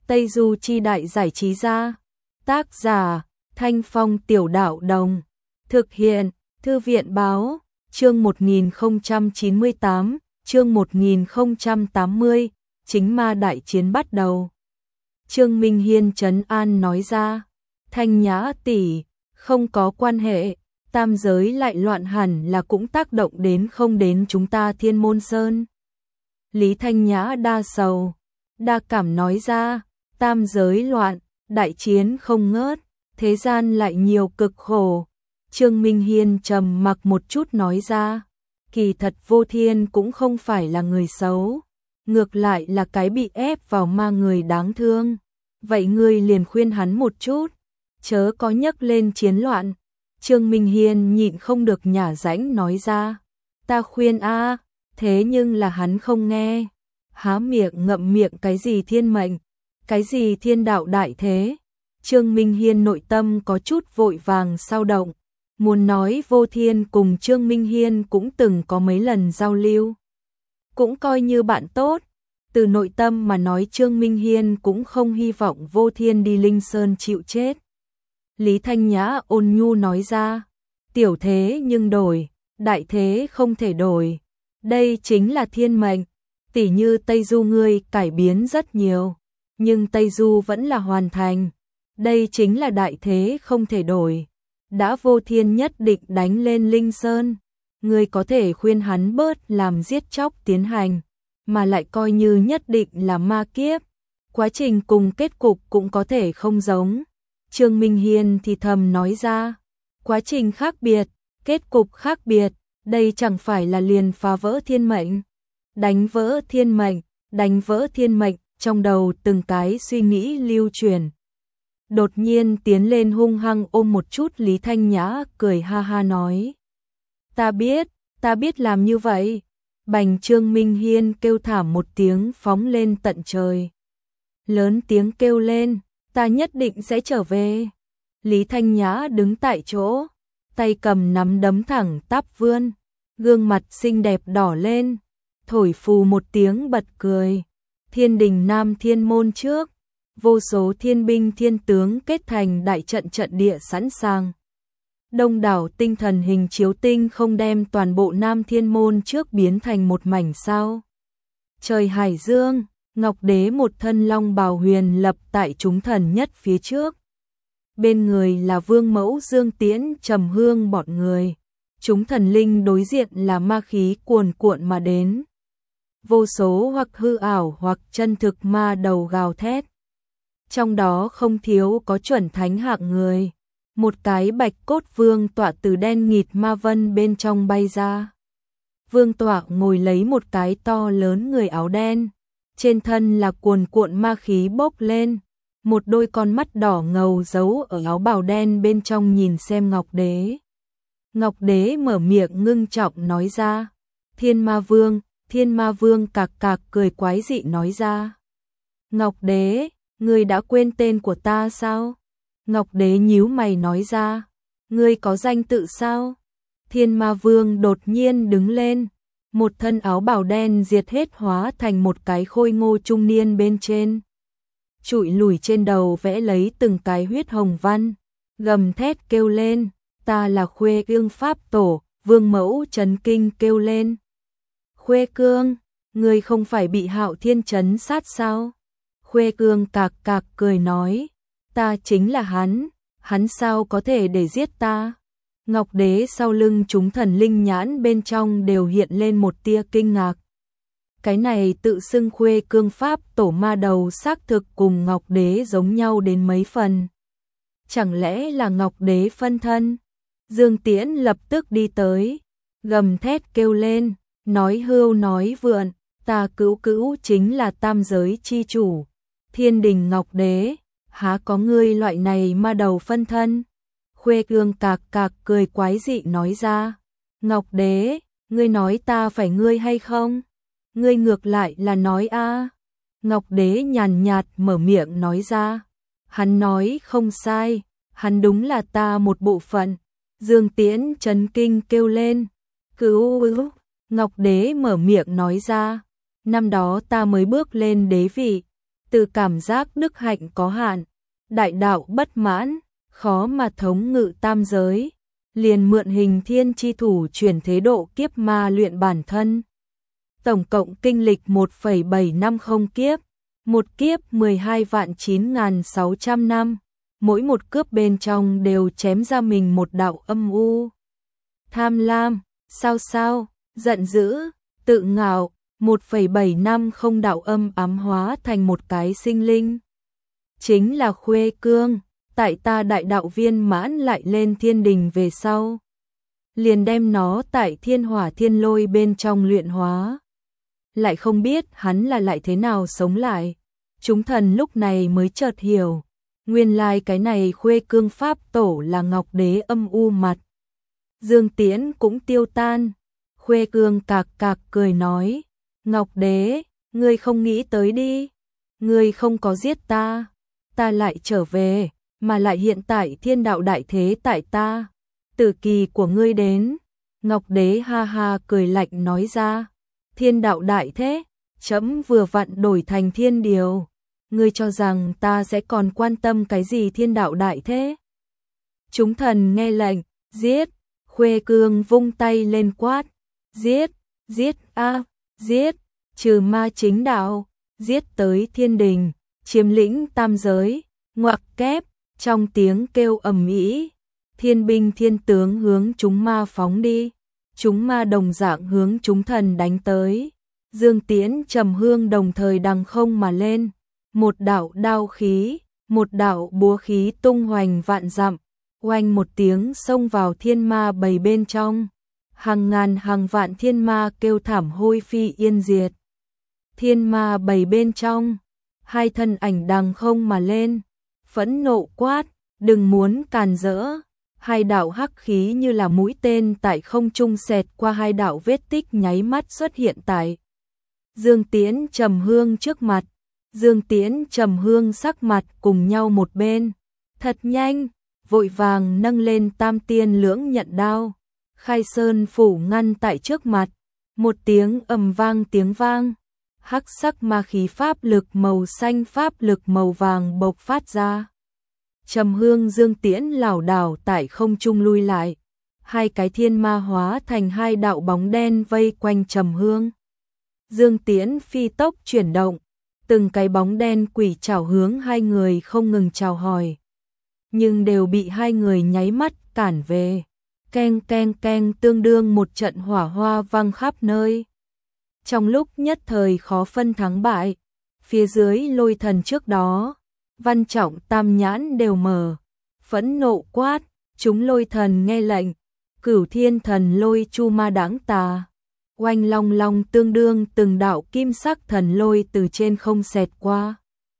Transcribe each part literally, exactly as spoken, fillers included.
Tây Du Chi Đại Giải Trí Gia. Tác giả Thanh Phong Tiểu Đạo Đồng. Thực hiện Thư viện Báo. Chương một nghìn không trăm chín mươi tám, chương một nghìn không trăm tám mươi, chính ma đại chiến bắt đầu. Trương Minh Hiên trấn an nói ra, Thanh Nhã tỷ, không có quan hệ, tam giới lại loạn hẳn là cũng tác động đến không đến chúng ta Thiên Môn Sơn. Lý Thanh Nhã đa sầu, đa cảm nói ra, tam giới loạn, đại chiến không ngớt, thế gian lại nhiều cực khổ. Trương Minh Hiên trầm mặc một chút nói ra, kỳ thật Vô Thiên cũng không phải là người xấu, ngược lại là cái bị ép vào ma người đáng thương. Vậy ngươi liền khuyên hắn một chút, chớ có nhắc lên chiến loạn. Trương Minh Hiên nhịn không được nhả rãnh nói ra, ta khuyên a, thế nhưng là hắn không nghe, há miệng ngậm miệng cái gì thiên mệnh, cái gì thiên đạo đại thế. Trương Minh Hiên nội tâm có chút vội vàng sao động, muốn nói Vô Thiên cùng Trương Minh Hiên cũng từng có mấy lần giao lưu, cũng coi như bạn tốt. Từ nội tâm mà nói Trương Minh Hiên cũng không hy vọng Vô Thiên đi Linh Sơn chịu chết. Lý Thanh Nhã ôn nhu nói ra, tiểu thế nhưng đổi, đại thế không thể đổi. Đây chính là thiên mệnh, tỉ như Tây Du ngươi cải biến rất nhiều, nhưng Tây Du vẫn là hoàn thành. Đây chính là đại thế không thể đổi. Đã Vô Thiên nhất định đánh lên Linh Sơn, ngươi có thể khuyên hắn bớt làm giết chóc tiến hành, mà lại coi như nhất định là ma kiếp, quá trình cùng kết cục cũng có thể không giống. Trương Minh Hiên thì thầm nói ra, quá trình khác biệt, kết cục khác biệt, đây chẳng phải là liền phá vỡ thiên mệnh, đánh vỡ thiên mệnh, đánh vỡ thiên mệnh. Trong đầu từng cái suy nghĩ lưu truyền, đột nhiên tiến lên hung hăng ôm một chút Lý Thanh Nhã, cười ha ha nói, ta biết, ta biết làm như vậy. Bành Trương Minh Hiên kêu thảm một tiếng phóng lên tận trời, lớn tiếng kêu lên, ta nhất định sẽ trở về. Lý Thanh Nhã đứng tại chỗ, tay cầm nắm đấm thẳng tắp vươn, gương mặt xinh đẹp đỏ lên, thổi phù một tiếng bật cười. Thiên đình Nam Thiên Môn trước, vô số thiên binh thiên tướng kết thành đại trận trận địa sẵn sàng. Đông đảo tinh thần hình chiếu tinh không đem toàn bộ Nam Thiên Môn trước biến thành một mảnh sao trời hải dương. Ngọc Đế một thân long bào huyền lập tại chúng thần nhất phía trước, bên người là Vương Mẫu Dương Tiễn Trầm Hương bọn người. Chúng thần linh đối diện là ma khí cuồn cuộn mà đến, vô số hoặc hư ảo hoặc chân thực ma đầu gào thét, trong đó không thiếu có chuẩn thánh hạng người. Một cái bạch cốt vương tọa từ đen nghịt ma vân bên trong bay ra. Vương tọa ngồi lấy một cái to lớn người áo đen, trên thân là cuồn cuộn ma khí bốc lên, một đôi con mắt đỏ ngầu giấu ở áo bào đen bên trong nhìn xem Ngọc Đế. Ngọc Đế mở miệng ngưng trọng nói ra, Thiên Ma Vương. Thiên Ma Vương cạc cạc cười quái dị nói ra, Ngọc Đế, ngươi đã quên tên của ta sao? Ngọc Đế nhíu mày nói ra, ngươi có danh tự sao? Thiên Ma Vương đột nhiên đứng lên, một thân áo bào đen diệt hết hóa thành một cái khôi ngô trung niên bên trên. Trụi lùi trên đầu vẽ lấy từng cái huyết hồng văn, gầm thét kêu lên, ta là Khuê Ương Pháp Tổ. Vương Mẫu chấn kinh kêu lên, Khuê Cương, ngươi không phải bị Hạo Thiên trấn sát sao? Khuê Cương cạc cạc cười nói, ta chính là hắn, hắn sao có thể để giết ta? Ngọc Đế sau lưng chúng thần linh nhãn bên trong đều hiện lên một tia kinh ngạc. Cái này tự xưng Khuê Cương Pháp Tổ ma đầu xác thực cùng Ngọc Đế giống nhau đến mấy phần. Chẳng lẽ là Ngọc Đế phân thân? Dương Tiễn lập tức đi tới, gầm thét kêu lên, nói hưu nói vượn, ta cữu cữu chính là tam giới chi chủ, Thiên đình Ngọc Đế, há có ngươi loại này ma đầu phân thân? Khuê Cương cạc cạc cười quái dị nói ra, Ngọc Đế, ngươi nói ta phải ngươi hay không? Ngươi ngược lại là nói a. Ngọc Đế nhàn nhạt mở miệng nói ra, hắn nói không sai, hắn đúng là ta một bộ phận. Dương Tiễn chấn kinh kêu lên, cứu ưu. Ngọc Đế mở miệng nói ra, năm đó ta mới bước lên đế vị, từ cảm giác đức hạnh có hạn, đại đạo bất mãn, khó mà thống ngự tam giới, liền mượn hình thiên chi thủ chuyển thế độ kiếp ma luyện bản thân. Tổng cộng kinh lịch một phẩy bảy năm không kiếp, một kiếp mười hai vạn chín nghìn sáu trăm năm, mỗi một cướp bên trong đều chém ra mình một đạo âm u. Tham lam, sao sao, giận dữ, tự ngạo, một phẩy bảy năm không đạo âm ám hóa thành một cái sinh linh. Chính là Khuê Cương, tại ta đại đạo viên mãn lại lên thiên đình về sau. Liền đem nó tại thiên hỏa thiên lôi bên trong luyện hóa. Lại không biết hắn là lại thế nào sống lại. Chúng thần lúc này mới chợt hiểu. Nguyên lai cái này Khuê Cương Pháp Tổ là Ngọc Đế âm u mặt. Dương Tiễn cũng tiêu tan. Khuê Cương cạc cạc cười nói. Ngọc Đế, ngươi không nghĩ tới đi. Ngươi không có giết ta. Ta lại trở về, mà lại hiện tại thiên đạo đại thế tại ta. Tử kỳ của ngươi đến. Ngọc Đế ha ha cười lạnh nói ra. Thiên đạo đại thế, chấm vừa vặn đổi thành thiên điều. Ngươi cho rằng ta sẽ còn quan tâm cái gì thiên đạo đại thế? Chúng thần nghe lệnh, giết. Khuê Cương vung tay lên quát. Giết, giết a, giết, trừ ma chính đạo, giết tới thiên đình, chiếm lĩnh tam giới, ngoặc kép, trong tiếng kêu ầm ĩ, thiên binh thiên tướng hướng chúng ma phóng đi, chúng ma đồng dạng hướng chúng thần đánh tới. Dương Tiễn Trầm Hương đồng thời đằng không mà lên, một đạo đao khí, một đạo búa khí tung hoành vạn dặm, oanh một tiếng xông vào thiên ma bầy bên trong. Hàng ngàn hàng vạn thiên ma kêu thảm hôi phi yên diệt. Thiên ma bầy bên trong, hai thân ảnh đằng không mà lên, phẫn nộ quát, đừng muốn càn rỡ. Hai đạo hắc khí như là mũi tên tại không trung xẹt qua hai đạo vết tích nháy mắt xuất hiện tại Dương Tiễn Trầm Hương trước mặt. Dương Tiễn Trầm Hương sắc mặt cùng nhau một bên, thật nhanh, vội vàng nâng lên tam tiên lưỡng nhận đao. Khai sơn phủ ngăn tại trước mặt, một tiếng ầm vang tiếng vang, hắc sắc ma khí pháp lực màu xanh pháp lực màu vàng bộc phát ra. Trầm Hương Dương Tiễn lảo đảo tại không trung lui lại, hai cái thiên ma hóa thành hai đạo bóng đen vây quanh Trầm Hương. Dương Tiễn phi tốc chuyển động, từng cái bóng đen quỷ chảo hướng hai người không ngừng chào hỏi, nhưng đều bị hai người nháy mắt cản về. Keng keng keng tương đương một trận hỏa hoa vang khắp nơi. Trong lúc nhất thời khó phân thắng bại, phía dưới lôi thần trước đó, Văn Trọng Tam nhãn đều mở, phẫn nộ quát, chúng lôi thần nghe lệnh, cửu thiên thần lôi chu ma đáng tà. Oanh long long tương đương từng đạo kim sắc thần lôi từ trên không xẹt qua.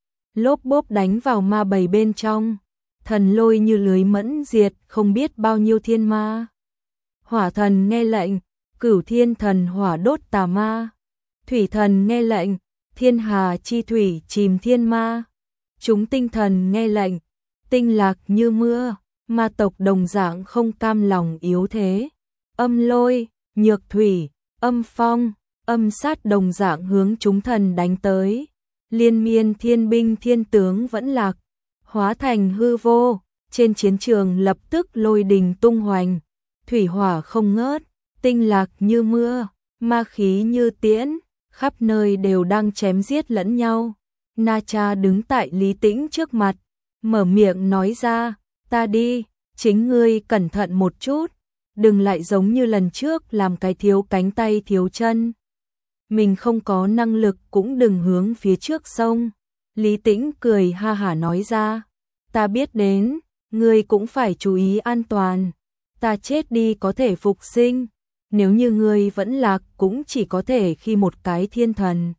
Lốp bốp đánh vào ma bầy bên trong. Thần lôi như lưới mẫn diệt không biết bao nhiêu thiên ma. Hỏa thần nghe lệnh, cửu thiên thần hỏa đốt tà ma. Thủy thần nghe lệnh, thiên hà chi thủy chìm thiên ma. Chúng tinh thần nghe lệnh, tinh lạc như mưa. Ma tộc đồng dạng không cam lòng yếu thế. Âm lôi, nhược thủy, âm phong, âm sát đồng dạng hướng chúng thần đánh tới. Liên miên thiên binh thiên tướng vẫn lạc, hóa thành hư vô, trên chiến trường lập tức lôi đình tung hoành, thủy hỏa không ngớt, tinh lạc như mưa, ma khí như tiễn, khắp nơi đều đang chém giết lẫn nhau. Na Cha đứng tại Lý Tĩnh trước mặt, mở miệng nói ra, ta đi, chính ngươi cẩn thận một chút, đừng lại giống như lần trước làm cái thiếu cánh tay thiếu chân. Mình không có năng lực cũng đừng hướng phía trước sông. Lý Tĩnh cười ha hả nói ra, ta biết đến, ngươi cũng phải chú ý an toàn. Ta chết đi có thể phục sinh, nếu như ngươi vẫn lạc cũng chỉ có thể khi một cái thiên thần.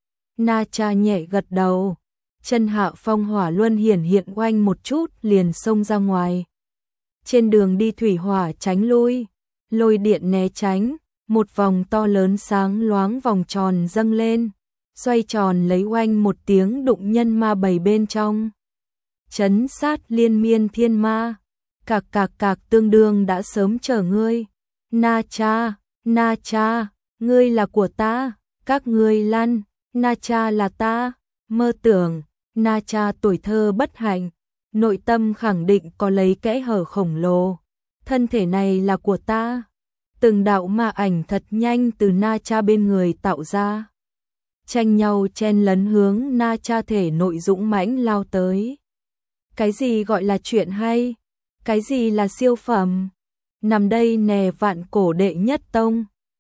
Na Cha nhẹ gật đầu, chân hạ phong hỏa luân hiển hiện oanh một chút liền xông ra ngoài. Trên đường đi thủy hỏa tránh lui, lôi điện né tránh, một vòng to lớn sáng loáng vòng tròn dâng lên, xoay tròn lấy oanh một tiếng đụng nhân ma bầy bên trong. Chấn sát liên miên thiên ma, cạc cạc cạc tương đương đã sớm chờ ngươi. Na Cha, Na Cha, ngươi là của ta, các ngươi lăn, Na Cha là ta, Mơ tưởng, Na Cha tuổi thơ bất hạnh, nội tâm khẳng định có lấy kẽ hở khổng lồ. Thân thể này là của ta. Từng đạo ma ảnh thật nhanh từ Na Cha bên người tạo ra. Tranh nhau chen lấn hướng Na Cha thể nội dũng mãnh lao tới. Cái gì gọi là chuyện hay? Cái gì là siêu phẩm? Nằm đây nè vạn cổ đệ nhất tông.